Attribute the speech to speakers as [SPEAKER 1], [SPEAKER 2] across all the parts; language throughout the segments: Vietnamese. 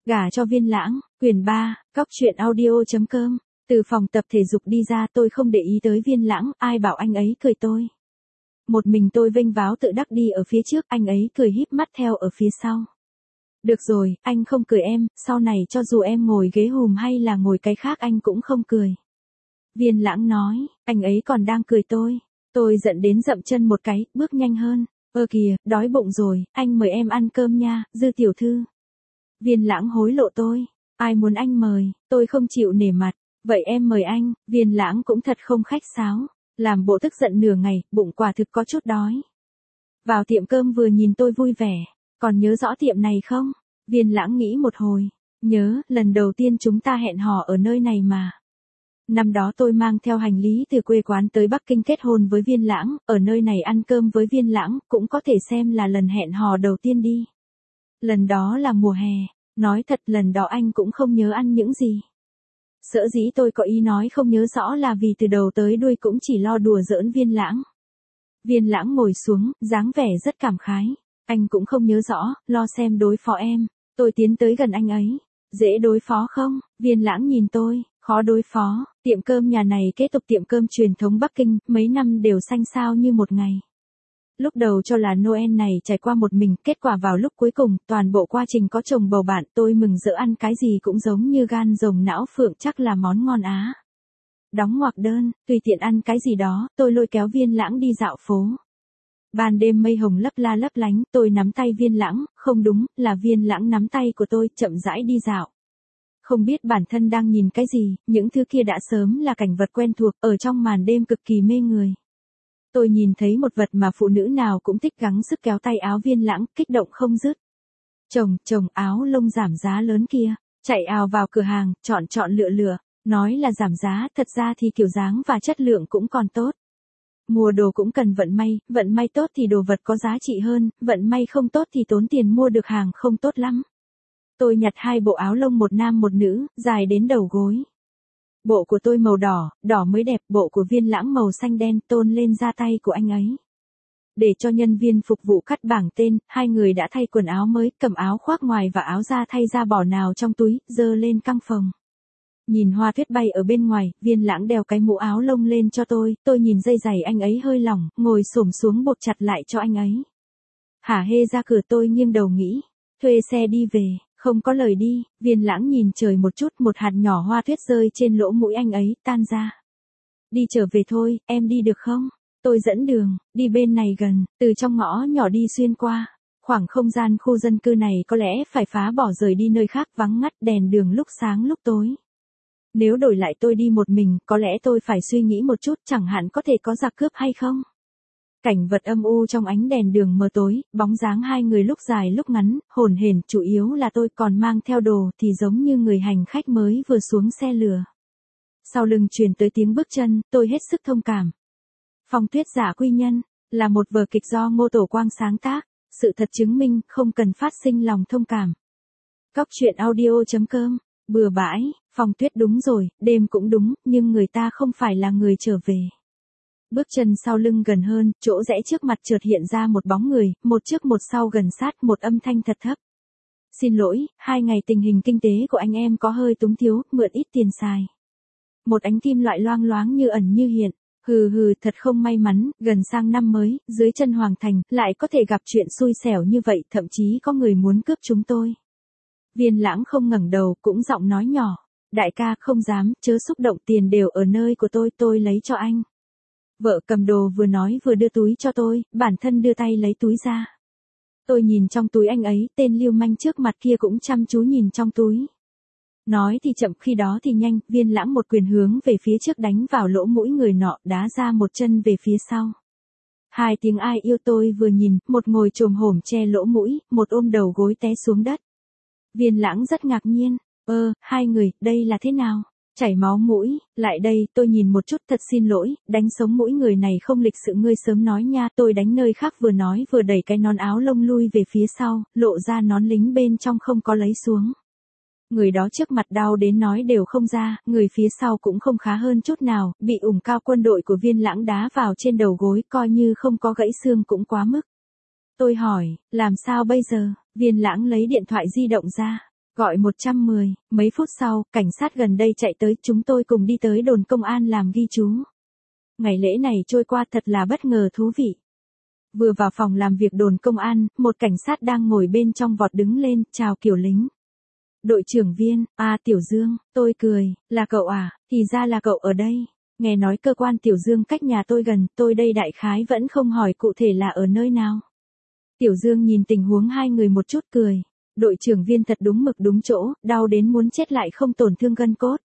[SPEAKER 1] Gả cho Viên Lãng, quyển 3, Cóc truyện audio.com. Từ phòng tập thể dục đi ra tôi không để ý tới Viên Lãng, ai bảo anh ấy cười tôi. Một mình tôi vênh váo tự đắc đi ở phía trước, anh ấy cười híp mắt theo ở phía sau. Được rồi, anh không cười em, sau này cho dù em ngồi ghế hùm hay là ngồi cái khác anh cũng không cười. Viên Lãng nói, anh ấy còn đang cười tôi. Tôi giận đến dậm chân một cái, bước nhanh hơn. Kìa, đói bụng rồi, anh mời em ăn cơm nha, Dư tiểu thư. Viên Lãng hối lộ tôi. Ai muốn anh mời, tôi không chịu nể mặt. Vậy em mời anh. Viên Lãng cũng thật không khách sáo. Làm bộ tức giận nửa ngày, bụng quả thực có chút đói. Vào tiệm cơm vừa nhìn tôi vui vẻ. Còn nhớ rõ tiệm này không? Viên Lãng nghĩ một hồi. Nhớ, lần đầu tiên chúng ta hẹn hò ở nơi này mà. Năm đó tôi mang theo hành lý từ quê quán tới Bắc Kinh kết hôn với Viên Lãng, ở nơi này ăn cơm với Viên Lãng, cũng có thể xem là lần hẹn hò đầu tiên đi. Lần đó là mùa hè, nói thật lần đó anh cũng không nhớ ăn những gì. Sở dĩ tôi có ý nói không nhớ rõ là vì từ đầu tới đuôi cũng chỉ lo đùa giỡn Viên Lãng. Viên Lãng ngồi xuống, dáng vẻ rất cảm khái. Anh cũng không nhớ rõ, lo xem đối phó em. Tôi tiến tới gần anh ấy. Dễ đối phó không? Viên Lãng nhìn tôi. Khó đối phó, tiệm cơm nhà này kế tục tiệm cơm truyền thống Bắc Kinh, mấy năm đều xanh xao như một ngày. Lúc đầu cho là Noel này trải qua một mình, kết quả vào lúc cuối cùng, toàn bộ quá trình có chồng bầu bạn, tôi mừng rỡ ăn cái gì cũng giống như gan rồng não phượng, chắc là món ngon á. Đóng ngoặc đơn, tùy tiện ăn cái gì đó, tôi lôi kéo Viên Lãng đi dạo phố. Ban đêm mây hồng lấp la lấp lánh, tôi nắm tay Viên Lãng, không đúng, là Viên Lãng nắm tay của tôi, chậm rãi đi dạo. Không biết bản thân đang nhìn cái gì, những thứ kia đã sớm là cảnh vật quen thuộc, ở trong màn đêm cực kỳ mê người. Tôi nhìn thấy một vật mà phụ nữ nào cũng thích, gắng sức kéo tay áo Viên Lãng, kích động không dứt. Chồng, áo lông giảm giá lớn kia, chạy ào vào cửa hàng, chọn lựa, nói là giảm giá, thật ra thì kiểu dáng và chất lượng cũng còn tốt. Mua đồ cũng cần vận may tốt thì đồ vật có giá trị hơn, vận may không tốt thì tốn tiền mua được hàng không tốt lắm. Tôi nhặt 2 bộ áo lông một nam một nữ, dài đến đầu gối. Bộ của tôi màu đỏ mới đẹp, bộ của Viên Lãng màu xanh đen tôn lên da tay của anh ấy. Để cho nhân viên phục vụ cắt bảng tên, hai người đã thay quần áo mới, cầm áo khoác ngoài và áo da thay ra bỏ nào trong túi, dơ lên căng phòng. Nhìn hoa tuyết bay ở bên ngoài, Viên Lãng đeo cái mũ áo lông lên cho tôi nhìn dây giày anh ấy hơi lỏng, ngồi xổm xuống buộc chặt lại cho anh ấy. Hả hê ra cửa, tôi nghiêng đầu nghĩ, thuê xe đi về. Không có lời đi, Viên Lãng nhìn trời một chút, một hạt nhỏ hoa tuyết rơi trên lỗ mũi anh ấy, tan ra. Đi trở về thôi, em đi được không? Tôi dẫn đường, đi bên này gần, từ trong ngõ nhỏ đi xuyên qua. Khoảng không gian khu dân cư này có lẽ phải phá bỏ rời đi nơi khác, vắng ngắt, đèn đường lúc sáng lúc tối. Nếu đổi lại tôi đi một mình, có lẽ tôi phải suy nghĩ một chút, chẳng hạn có thể có giặc cướp hay không? Cảnh vật âm u trong ánh đèn đường mờ tối, bóng dáng hai người lúc dài lúc ngắn, hổn hển, chủ yếu là tôi còn mang theo đồ thì giống như người hành khách mới vừa xuống xe lửa. Sau lưng truyền tới tiếng bước chân, tôi hết sức thông cảm. Phong Tuyết Giả Quy Nhân là một vở kịch do Ngô Tổ Quang sáng tác, sự thật chứng minh không cần phát sinh lòng thông cảm. Cóc truyện audio.com. Bừa bãi, Phong Tuyết đúng rồi, đêm cũng đúng, nhưng người ta không phải là người trở về. Bước chân sau lưng gần hơn, chỗ rẽ trước mặt chợt hiện ra một bóng người, một trước một sau gần sát, một âm thanh thật thấp. Xin lỗi, 2 ngày tình hình kinh tế của anh em có hơi túng thiếu, mượn ít tiền xài. Một ánh kim loại loang loáng như ẩn như hiện. Hừ, thật không may mắn, gần sang năm mới, dưới chân Hoàng Thành, lại có thể gặp chuyện xui xẻo như vậy, thậm chí có người muốn cướp chúng tôi. Viên Lãng không ngẩng đầu, cũng giọng nói nhỏ. Đại ca, không dám, chớ xúc động, tiền đều ở nơi của tôi lấy cho anh. Vợ cầm đồ vừa nói vừa đưa túi cho tôi, bản thân đưa tay lấy túi ra. Tôi nhìn trong túi anh ấy, tên lưu manh trước mặt kia cũng chăm chú nhìn trong túi. Nói thì chậm khi đó thì nhanh, Viên Lãng một quyền hướng về phía trước đánh vào lỗ mũi người nọ, đá ra một chân về phía sau. 2 tiếng ai yêu tôi vừa nhìn, một ngồi chồm hổm che lỗ mũi, một ôm đầu gối té xuống đất. Viên Lãng rất ngạc nhiên, 2 người, đây là thế nào? Chảy máu mũi, lại đây, tôi nhìn một chút, thật xin lỗi, đánh sống mũi người này không lịch sự, ngươi sớm nói nha, tôi đánh nơi khác, vừa nói vừa đẩy cái nón áo lông lui về phía sau, lộ ra nón lính bên trong không có lấy xuống. Người đó trước mặt đau đến nói đều không ra, người phía sau cũng không khá hơn chút nào, bị ủng cao quân đội của Viên Lãng đá vào trên đầu gối, coi như không có gãy xương cũng quá mức. Tôi hỏi, làm sao bây giờ? Viên Lãng lấy điện thoại di động ra. Gọi 110, mấy phút sau, cảnh sát gần đây chạy tới, chúng tôi cùng đi tới đồn công an làm ghi chú. Ngày lễ này trôi qua thật là bất ngờ thú vị. Vừa vào phòng làm việc đồn công an, một cảnh sát đang ngồi bên trong vọt đứng lên, chào kiểu lính. Đội trưởng Viên, Tiểu Dương, tôi cười, là cậu à, thì ra là cậu ở đây. Nghe nói cơ quan Tiểu Dương cách nhà tôi gần, tôi đây đại khái vẫn không hỏi cụ thể là ở nơi nào. Tiểu Dương nhìn tình huống hai người một chút cười. Đội trưởng Viên thật đúng mực đúng chỗ, đau đến muốn chết lại không tổn thương gân cốt.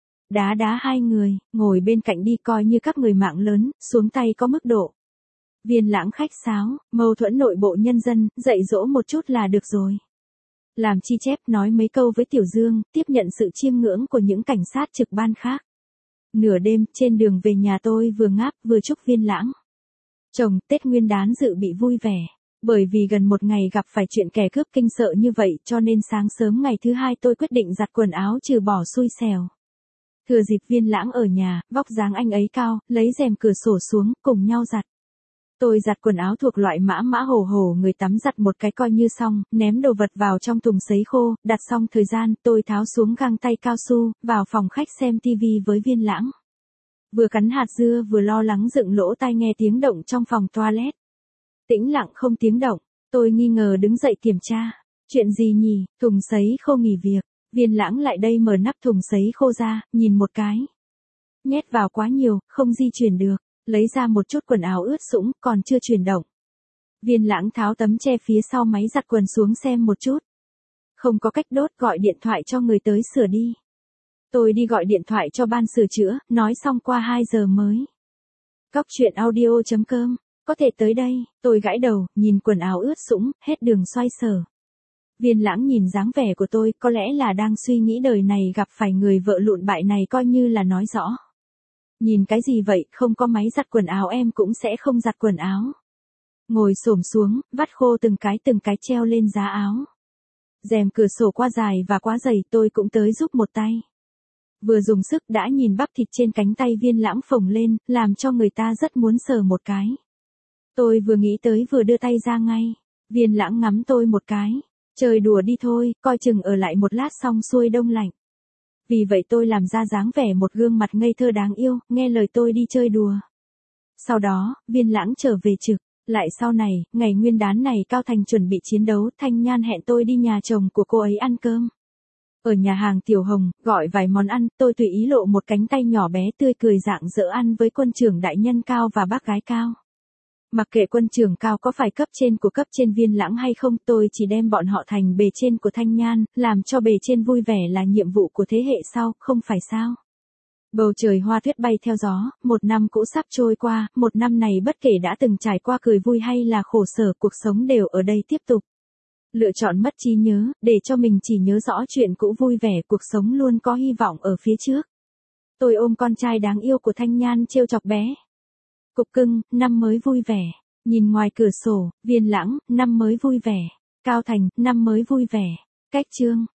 [SPEAKER 1] Đá hai người, ngồi bên cạnh đi coi như các người mạng lớn, xuống tay có mức độ. Viên Lãng khách sáo, mâu thuẫn nội bộ nhân dân, dạy dỗ một chút là được rồi. Làm chi chép nói mấy câu với Tiểu Dương, tiếp nhận sự chiêm ngưỡng của những cảnh sát trực ban khác. Nửa đêm, trên đường về nhà tôi vừa ngáp vừa chúc Viên Lãng. Chồng, Tết Nguyên đán dự bị vui vẻ. Bởi vì gần một ngày gặp phải chuyện kẻ cướp kinh sợ như vậy cho nên sáng sớm ngày thứ hai tôi quyết định giặt quần áo trừ bỏ xui xẻo. Thừa dịp Viên Lãng ở nhà, vóc dáng anh ấy cao, lấy rèm cửa sổ xuống, cùng nhau giặt. Tôi giặt quần áo thuộc loại mã hổ người tắm giặt một cái coi như xong, ném đồ vật vào trong thùng sấy khô, đặt xong thời gian, tôi tháo xuống găng tay cao su, vào phòng khách xem tivi với Viên Lãng. Vừa cắn hạt dưa vừa lo lắng dựng lỗ tai nghe tiếng động trong phòng toilet. Tĩnh lặng không tiếng động, tôi nghi ngờ đứng dậy kiểm tra. Chuyện gì nhỉ, thùng sấy khô nghỉ việc. Viên Lãng lại đây mở nắp thùng sấy khô ra, nhìn một cái. Nhét vào quá nhiều, không di chuyển được. Lấy ra một chút quần áo ướt sũng, còn chưa chuyển động. Viên Lãng tháo tấm che phía sau máy giặt quần xuống xem một chút. Không có cách đốt, gọi điện thoại cho người tới sửa đi. Tôi đi gọi điện thoại cho ban sửa chữa, nói xong qua 2 giờ mới. Cóc truyện audio.com, có thể tới đây, tôi gãi đầu, nhìn quần áo ướt sũng, hết đường xoay sở. Viên Lãng nhìn dáng vẻ của tôi, có lẽ là đang suy nghĩ đời này gặp phải người vợ lụn bại này coi như là nói rõ. Nhìn cái gì vậy, không có máy giặt quần áo em cũng sẽ không giặt quần áo. Ngồi xổm xuống, vắt khô từng cái treo lên giá áo. Rèm cửa sổ quá dài và quá dày, tôi cũng tới giúp một tay. Vừa dùng sức đã nhìn bắp thịt trên cánh tay Viên Lãng phồng lên, làm cho người ta rất muốn sờ một cái. Tôi vừa nghĩ tới vừa đưa tay ra ngay. Viên Lãng ngắm tôi một cái. Chơi đùa đi thôi, coi chừng ở lại một lát xong xuôi đông lạnh. Vì vậy tôi làm ra dáng vẻ một gương mặt ngây thơ đáng yêu, nghe lời tôi đi chơi đùa. Sau đó, Viên Lãng trở về trực. Lại sau này, ngày Nguyên đán này Cao Thành chuẩn bị chiến đấu, Thanh Nhan hẹn tôi đi nhà chồng của cô ấy ăn cơm. Ở nhà hàng Tiểu Hồng, gọi vài món ăn, tôi tùy ý lộ một cánh tay nhỏ bé tươi cười rạng rỡ ăn với quân trưởng đại nhân Cao và bác gái Cao. Mặc kệ quân trưởng Cao có phải cấp trên của cấp trên Viên Lãng hay không, tôi chỉ đem bọn họ thành bề trên của Thanh Nhan, làm cho bề trên vui vẻ là nhiệm vụ của thế hệ sau, không phải sao. Bầu trời hoa tuyết bay theo gió, một năm cũ sắp trôi qua, một năm này bất kể đã từng trải qua cười vui hay là khổ sở, cuộc sống đều ở đây tiếp tục. Lựa chọn mất trí nhớ, để cho mình chỉ nhớ rõ chuyện cũ vui vẻ, cuộc sống luôn có hy vọng ở phía trước. Tôi ôm con trai đáng yêu của Thanh Nhan trêu chọc bé. Cục cưng, năm mới vui vẻ. Nhìn ngoài cửa sổ, Viên Lãng, năm mới vui vẻ. Cao Thành, năm mới vui vẻ. Cách chương.